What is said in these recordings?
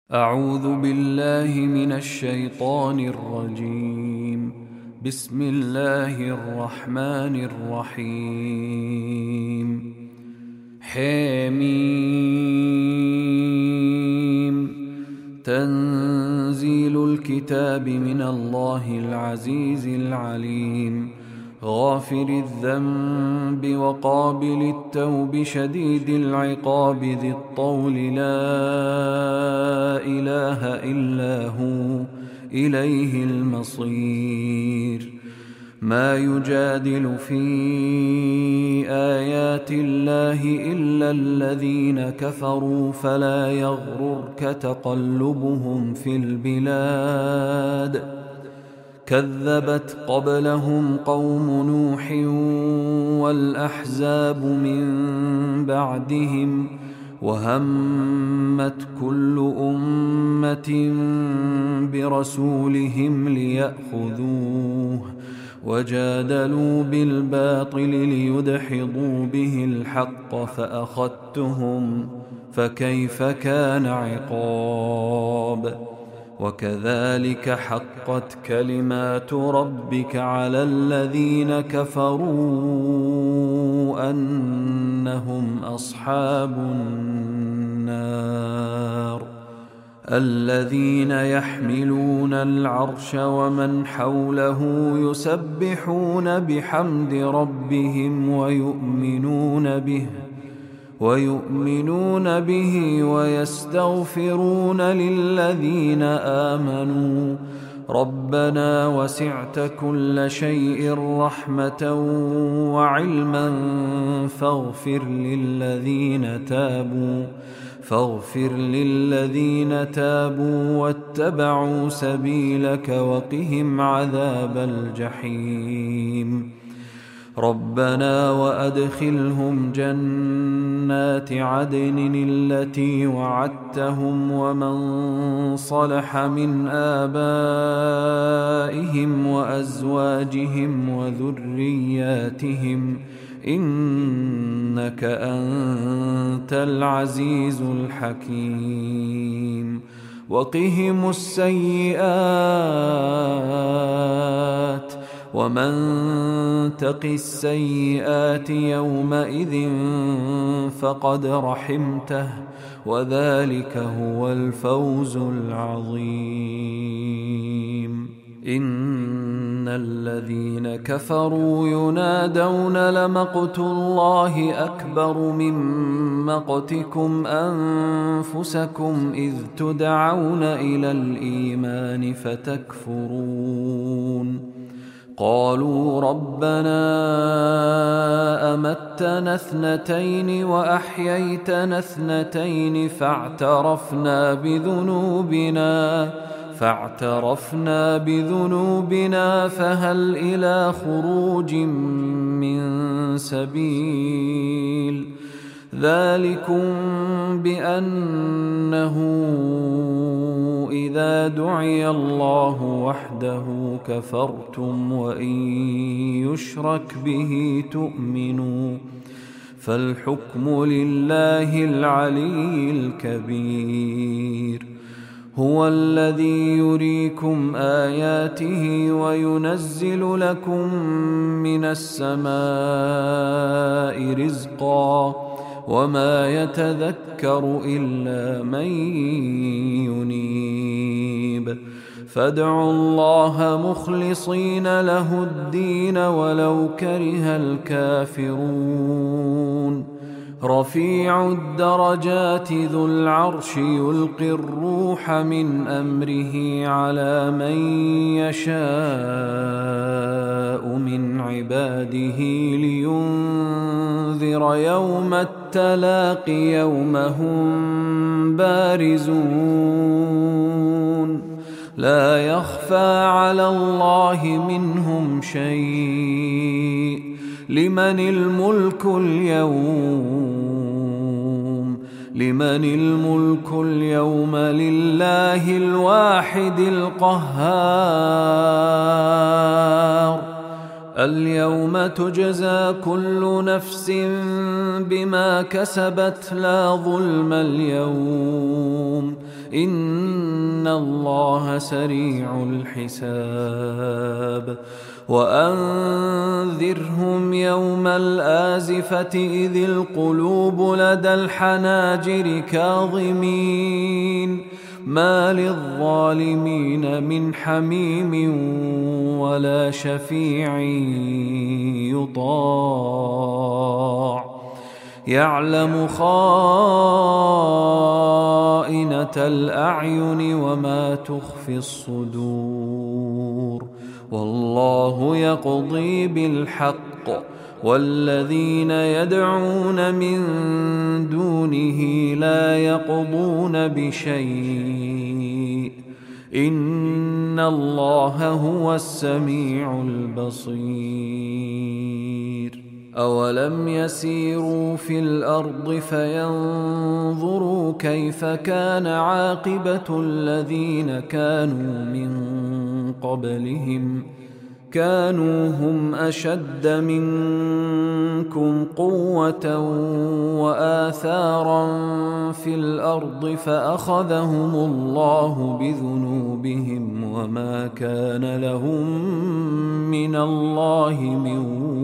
أعوذ بالله من الشيطان الرجيم. بسم الله الرحمن الرحيم. حميم. تنزيل الكتاب من الله العزيز العليم، غافر الذنب وقابل التوب شديد العقاب ذي الطول، لا إله إلا هو إليه المصير. ما يجادل في آيات الله إلا الذين كفروا، فلا يغررك تقلبهم في البلاد. كذبت قبلهم قوم نوح والأحزاب من بعدهم، وهمت كل أمة برسولهم ليأخذوه، وجادلوا بالباطل ليدحضوا به الحق فأخذتهم، فكيف كان عقاب. وكذلك حقت كلمات ربك على الذين كفروا أنهم أصحاب النار. الذين يحملون العرش ومن حوله يسبحون بحمد ربهم ويؤمنون به ويستغفرون للذين آمنوا ربنا وسعت كل شيء رحمة وعلما فاغفر للذين تابوا واتبعوا سبيلك وقهم عذاب الجحيم. ربنا وأدخلهم جنات عدن التي وعدتهم ومن صلح من آبائهم وأزواجهم وذرياتهم إنك أنت العزيز الحكيم. وقهم السيئات، ومن تق السيئات يومئذ فقد رحمته، وذلك هو الفوز العظيم. إن الذين كفروا ينادون لمقت الله أكبر من مقتكم أنفسكم إذ تدعون إلى الإيمان فتكفرون. قالوا ربنا أمتنا اثنتين وأحييتنا اثنتين فاعترفنا بذنوبنا فهل إلى خروج من سبيل. ذلكم بأنه إذا دعي الله وحده كفرتم وإن يشرك به تؤمنوا، فالحكم لله العلي الكبير. هو الذي يريكم آياته وينزل لكم من السماء رزقا، وما يتذكر إلا من ينيب. فادعوا الله مخلصين له الدين ولو كره الكافرون. رفيع الدرجات ذو العرش يلقي الروح من أمره على من يشاء من عباده لينذر يوم التلاق يوم هم بارزون لا يخفى على الله منهم شيء. لمن الملك اليوم لله الواحد القهار. اليوم تجزى كل نفس بما كسبت لا ظلم اليوم إن الله سريع الحساب وأنذرهم يوم الآزفة إذ القلوب لدى الحناجر كاظمين ما للظالمين من حميم ولا شفيع يطاع يعلم خائنة الأعين وما تخفي الصدور والله يقضي بالحق والذين يدعون من دونه لا يقضون بشيء إن الله هو السميع البصير أولم يسيروا في الأرض فينظروا كيف كان عاقبة الذين كانوا من قبلهم كانوا هم أشد منكم قوة وآثارا في الأرض فأخذهم الله بذنوبهم وما كان لهم من الله من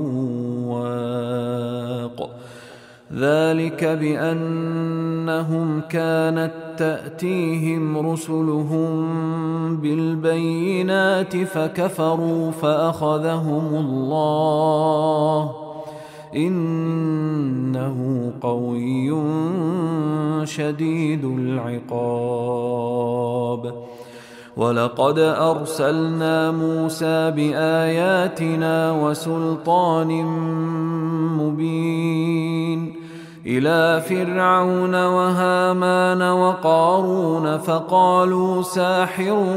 واق ذلك بأنهم كانت تأتيهم رسلهم بالبينات فكفروا فأخذهم الله إنه قوي شديد العقاب ولقد أرسلنا موسى بآياتنا وسلطان مبين إلى فرعون وهامان وقارون فقالوا ساحر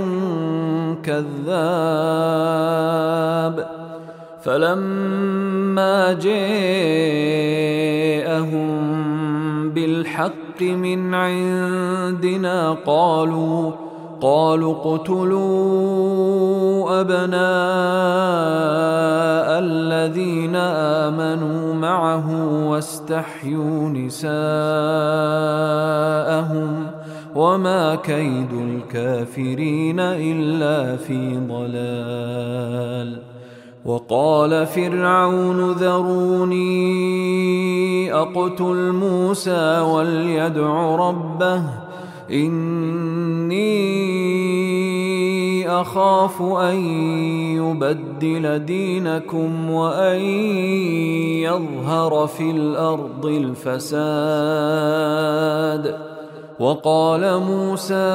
كذاب فلما جاءهم بالحق من عندنا قالوا اقتلوا أبناء الذين آمنوا معه واستحيوا نساءهم وما كيد الكافرين إلا في ضلال وقال فرعون ذروني أقتل موسى وليدع ربه إني أخاف أن يبدل دينكم وأن يظهر في الأرض الفساد وقال موسى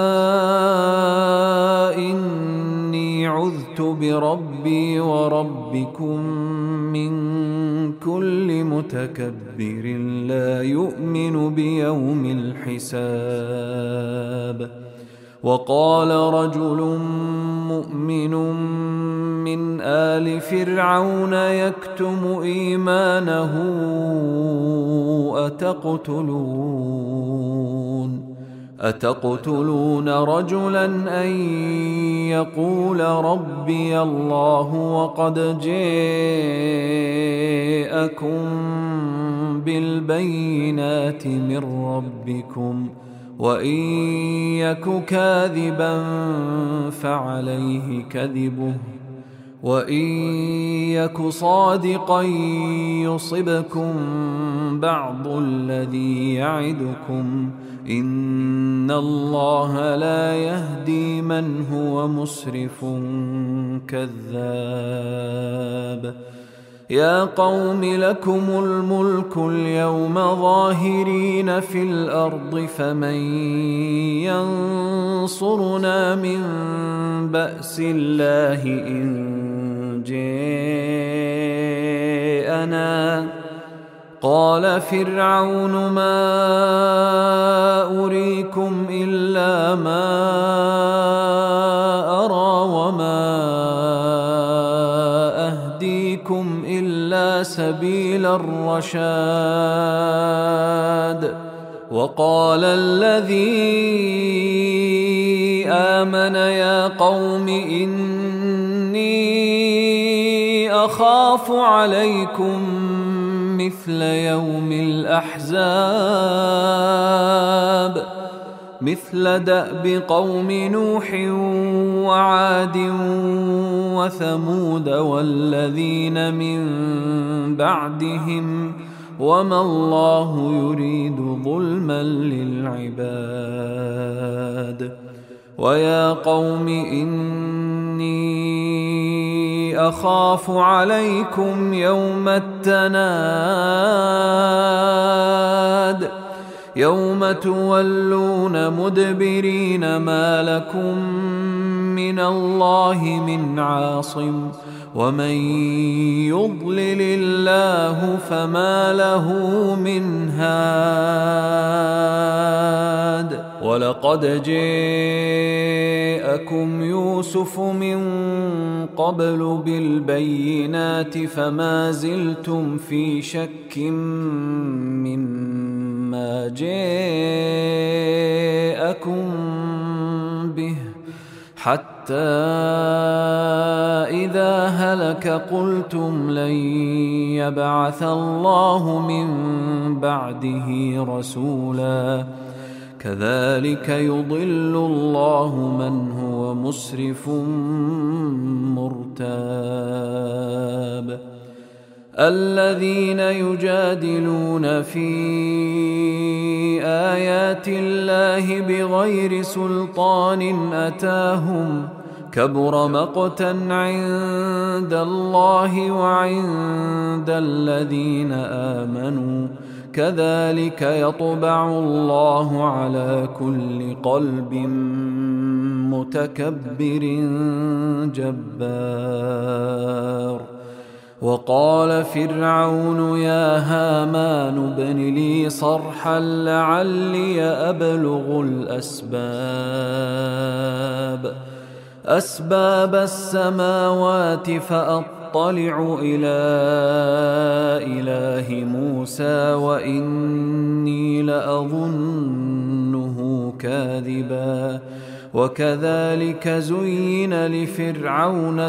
إني عذت بربي وربكم من كل متكبر لا يؤمن بيوم الحساب وقال رجل مؤمن من آل فرعون يكتم إيمانه أتقتلون رجلا أن يقول ربي الله وقد جاءكم بالبينات من ربكم وإن يك كاذبا فعليه كذبه وإن يك صادقا يصبكم بعض الذي يعدكم إن الله لا يهدي من هو مسرف كذاب يا قوم لكم الملك اليوم ظاهرين في الأرض فمن ينصرنا من بأس الله إن جاءنا قال فرعون ما أريكم إلا ما أرى وما أهديكم إلا سبيل الرشاد وقال الذي آمن يا قوم إني أخاف عليكم مثل يوم الأحزاب مثل دأب قوم نوح وعاد وثمود والذين من بعدهم وما الله يريد ظلما للعباد ويا قوم إني أخاف عليكم يوم التناد يوم تولون مدبرين ما لكم من الله من عاصم ومن يضلل الله فما له من هاد ولقد جاءكم يوسف من قبل بالبينات فما زلتم في شك مما جاءكم به حتى إذا هلك قلتم لن يبعث الله من بعده رسولا كذلك يضل الله من هو مسرف مرتاب الذين يجادلون في آيات الله بغير سلطان أتاهم كبر مقتا عند الله وعند الذين آمنوا كذلك يطبع الله على كل قلب متكبر جبار وقال فرعون يا هامان ابن لي صرحا لعلي أبلغ أسباب السماوات فأطلع إلى إله موسى وإني لأظنه كاذبا وكذلك زين لفرعون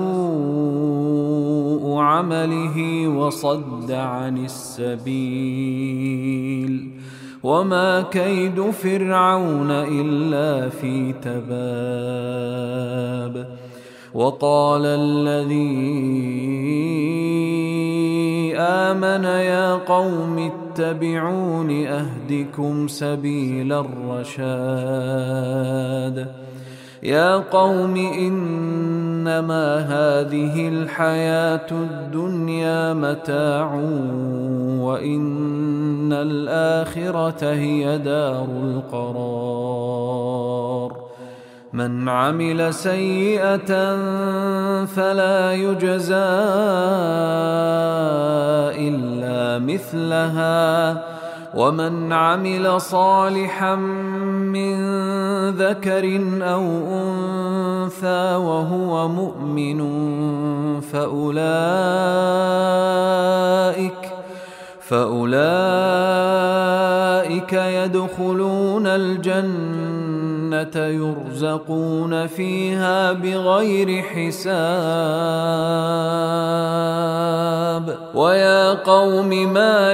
سوء عمله وصد عن السبيل وما كيد فرعون إلا في تباب وقال الذي آمن يا قوم اتبعون أهدكم سبيل الرشاد يا قوم إنما هذه الحياة الدنيا متاع وإن الآخرة هي دار القرار من عمل سيئة فلا يجزى إلا مثلها ومن عمل صالحا من ذكر أو أنثى وهو مؤمن فأولئك يدخلون الجنة يرزقون فيها بغير حساب ويا قوم ما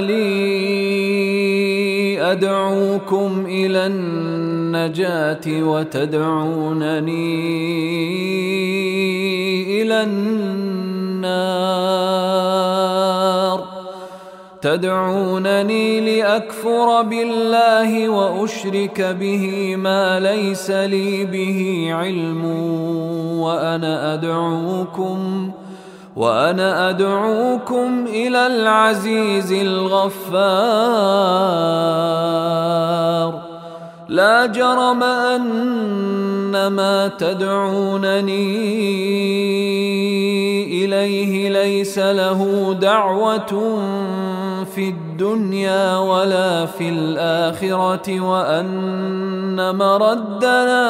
لي أدعوكم إلى النجاة وتدعونني إلى النار تدعونني لأكفر بالله وأشرك به ما ليس لي به علم وأنا أدعوكم إلى العزيز الغفار لا جرم أن ما تدعونني إليه ليس له دعوة في الدنيا ولا في الآخرة وأن مردنا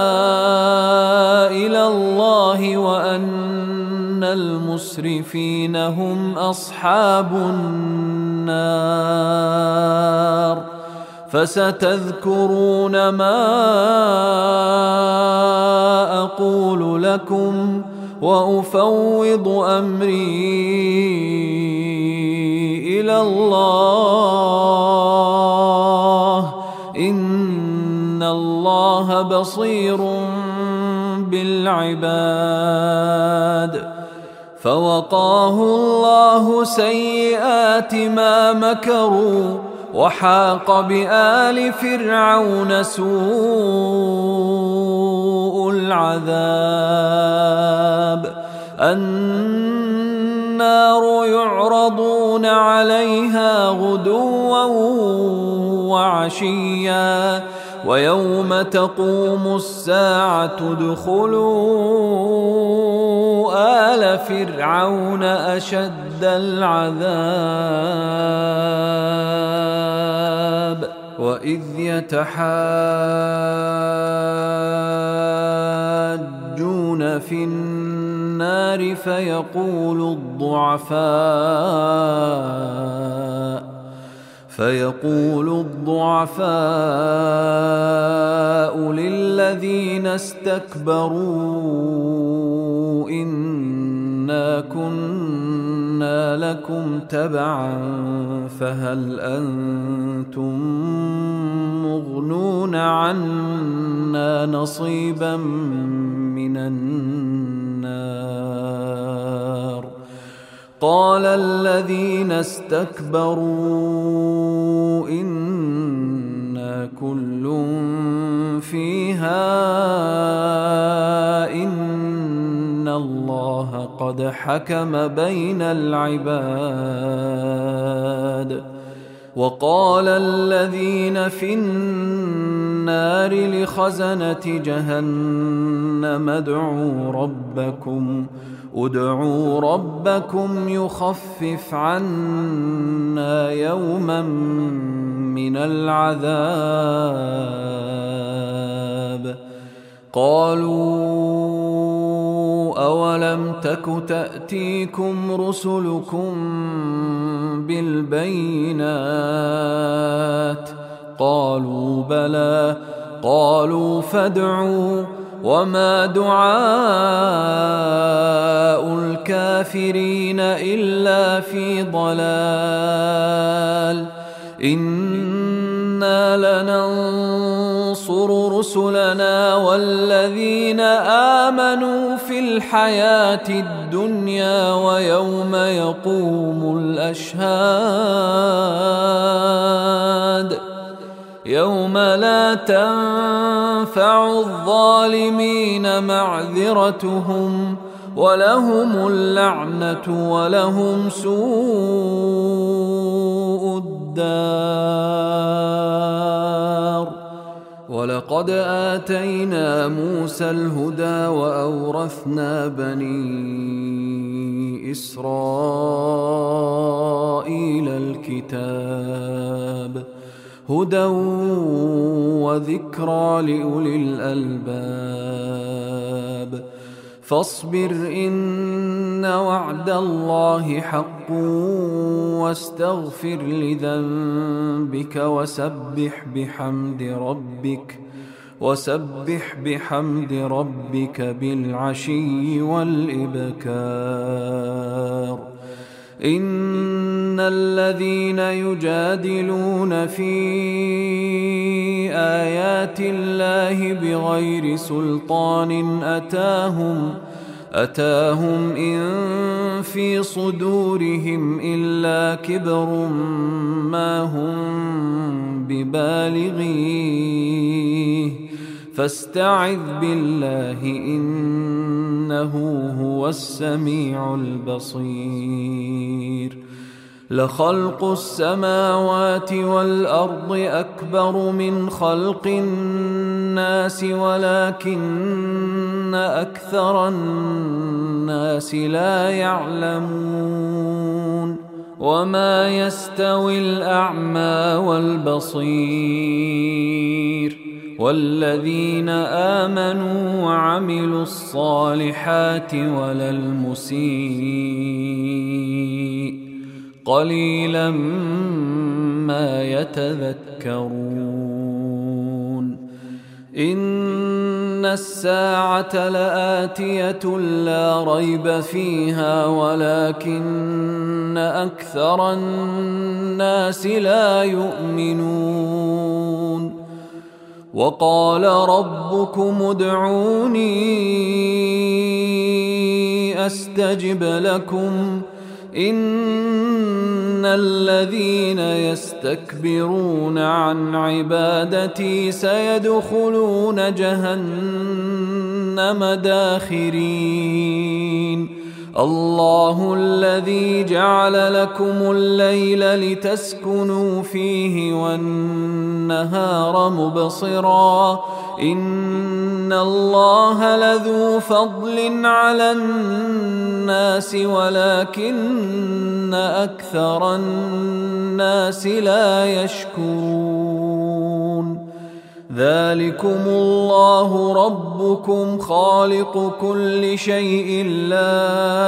إلى الله وأن المسرفين هم أصحاب النار فستذكرون ما أقول لكم وأفوض أمري إلى الله إن الله بصير بالعباد. فوقاه الله سيئات ما مكروا وحاق بآل فرعون سوء العذاب. النار يعرضون عليها غدوا وعشيا ويوم تقوم الساعة ادخلوا آل فرعون أشد العذاب. وإذ يتحاجون في النار فيقول الضعفاء للذين استكبروا إنا كنا لكم تبعا فهل أنتم مغنون عنا نصيبا من النار. قال الذين استكبروا إنا كل فيها إن الله قد حكم بين العباد. وقال الذين في النار لخزنة جهنم ادعوا ربكم يخفف عنا يوما من العذاب. قالوا أولم تك تأتيكم رسلكم بالبينات قالوا بلى قالوا فادعوا وما دعاء الكافرين إلا في ضلال. إنا لننصر رسلنا والذين آمنوا في الحياة الدنيا ويوم يقوم الأشهاد يوم لا تنفع الظالمين معذرتهم ولهم اللعنة ولهم سوء الدار. ولقد آتينا موسى الهدى وأورثنا بني إسرائيل الكتاب هدى وذكرى لأولي الألباب. فاصبر إن وعد الله حق واستغفر لذنبك وسبح بحمد ربك بالعشي والإبكار. إن الذين يجادلون في آيات الله بغير سلطان أتاهم إن في صدورهم إلا كبر ما هم ببالغيه فاستعذ بالله إنه هو السميع البصير. لخلق السماوات والأرض أكبر من خلق الناس ولكن أكثر الناس لا يعلمون. وما يستوي الأعمى والبصير والذين آمنوا وعملوا الصالحات ولا المسيء قليلا ما يتذكرون. إن الساعة لآتية لا ريب فيها ولكن أكثر الناس لا يؤمنون وقال ربكم ادعوني أستجب لكم إن الذين يستكبرون عن عبادتي سيدخلون جهنم داخرين الله الذي جعل لكم الليل لتسكنوا فيه والنهار مبصرا إن الله لذو فضل على الناس ولكن أكثر الناس لا يشكرون ذلكم الله ربكم خالق كل شيء لا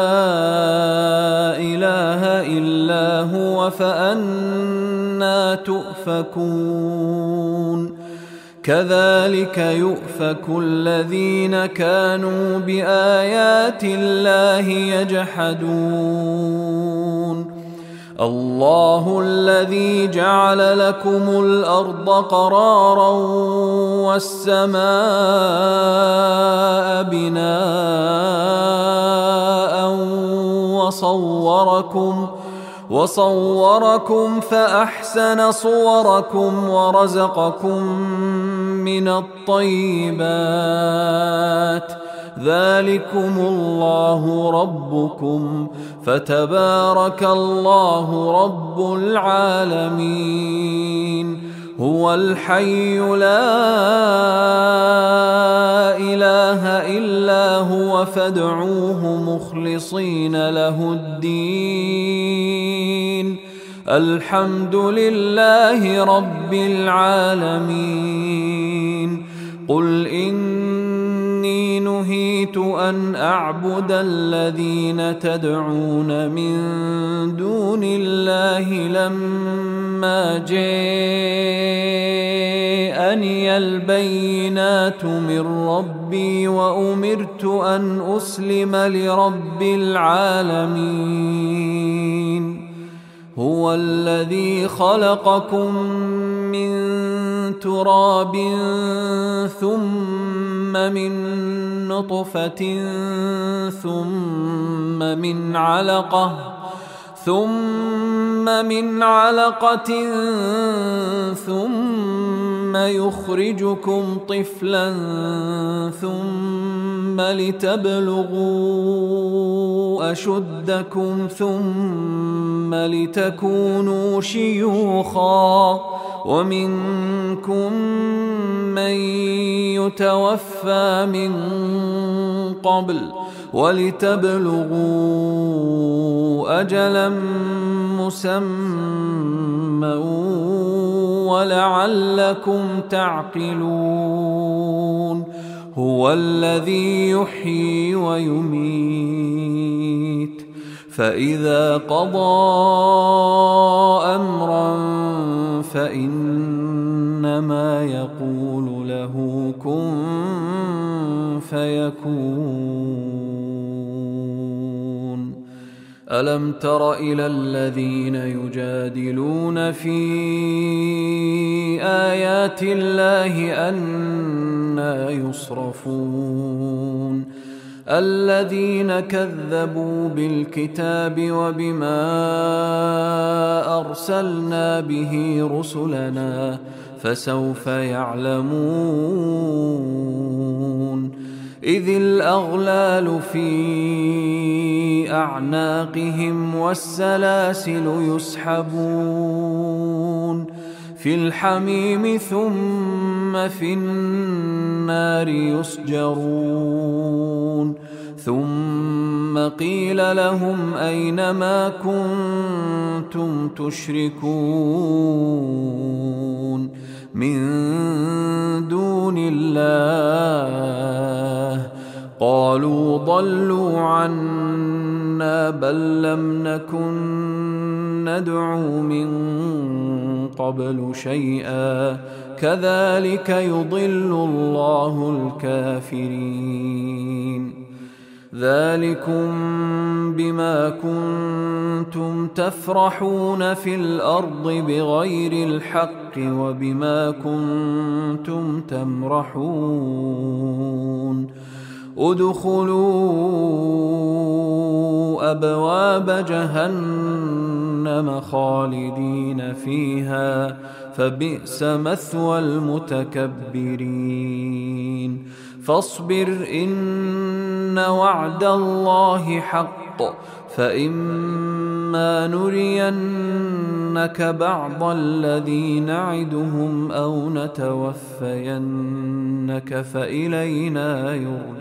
إله إلا هو فأنى تؤفكون كذلك يؤفك الذين كانوا بآيات الله يجحدون الله الذي جعل لكم الأرض قرارا والسماء بناء وصوركم فأحسن صوركم ورزقكم من الطيبات ذلكم الله ربكم فتبارك الله رب العالمين هو الحي لا إله إلا هو فادعوه مخلصين له الدين الحمد لله رب العالمين قل إني نهيت أن أعبد الذين تدعون من دون الله لما جاءني البينات من ربي وأمرت أن أسلم لرب العالمين هو الذي خلقكم من تراب ثم من نطفة ثم من علقة ثم يخرجكم طفلا ثم لتبلغوا أشدكم ثم لتكونوا شيوخا ومنكم من يتوفى من قبل ولتبلغوا أجلا مسمى ولعلكم تعقلون هو الذي يحيي ويميت فإذا قضى أمرا فإنما يقول له كن فيكون ألم تر إلى الذين يجادلون في آيات الله أنى يصرفون الذين كذبوا بالكتاب وبما أرسلنا به رسلنا فسوف يعلمون إذ الأغلال في أعناقهم والسلاسل يسحبون في الحميم ثم في النار يسجرون ثم قيل لهم أين ما كنتم تشركون من دون الله قالوا ضلوا عنا بل لم نكن ندعو من قبل شيئا كذلك يضل الله الكافرين ذلكم بما كنتم تفرحون في الأرض بغير الحق وبما كنتم تمرحون ادخلوا أبواب جهنم خالدين فيها فبئس مثوى المتكبرين فاصبر إن وعد الله حق فإما نرينك بعض الذي نعدهم أو نتوفينك فإلينا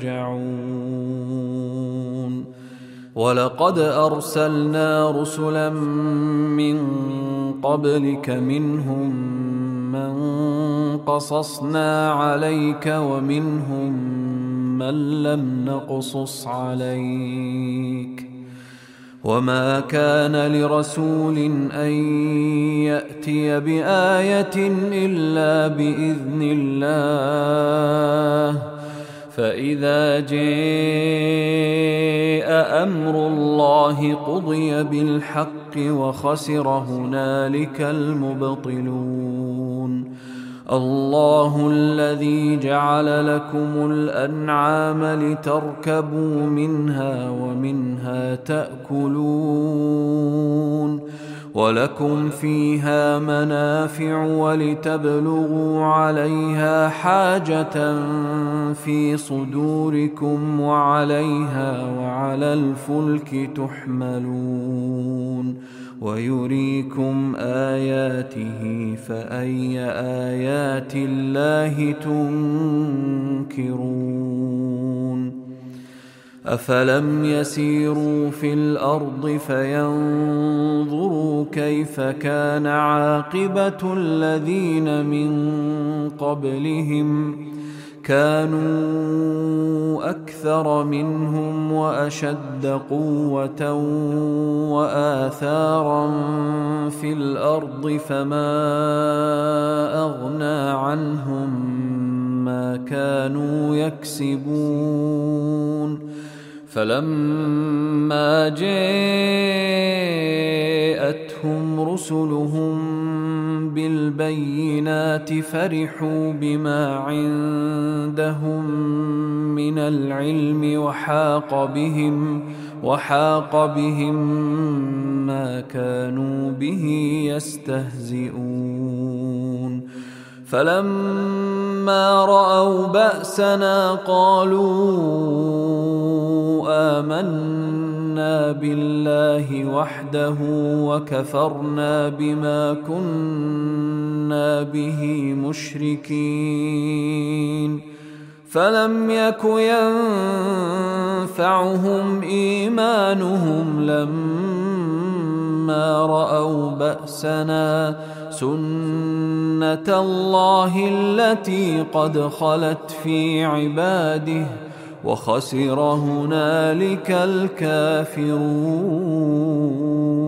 يرجعون ولقد أرسلنا رسلا من قبلك منهم من قصصنا عليك ومنهم من لم نقصص عليك وما كان لرسول أن يأتي بآية إلا بإذن الله فإذا جاء أمر الله قضي بالحق وخسر هنالك المبطلون الله الذي جعل لكم الأنعام لتركبوا منها ومنها تأكلون ولكم فيها منافع ولتبلغوا عليها حاجة في صدوركم وعليها وعلى الفلك تحملون ويريكم آياته فأي آيات الله تنكرون أفلم يسيروا في الأرض فينظروا كيف كان عاقبة الذين من قبلهم كانوا أكثر منهم وأشد قوة وآثارا في الأرض فما أغنى عنهم ما كانوا يكسبون فلما جاءتهم رسلهم بالبينات فرحوا بما عندهم من العلم وحاق بهم ما كانوا به يستهزئون فلما رأوا بأسنا قالوا آمنا بالله وحده وكفرنا بما كنا به مشركين فلم يك ينفعهم إيمانهم لما رأوا بأسنا سنة الله التي قد خلت في عباده وخسر هنالك الكافرون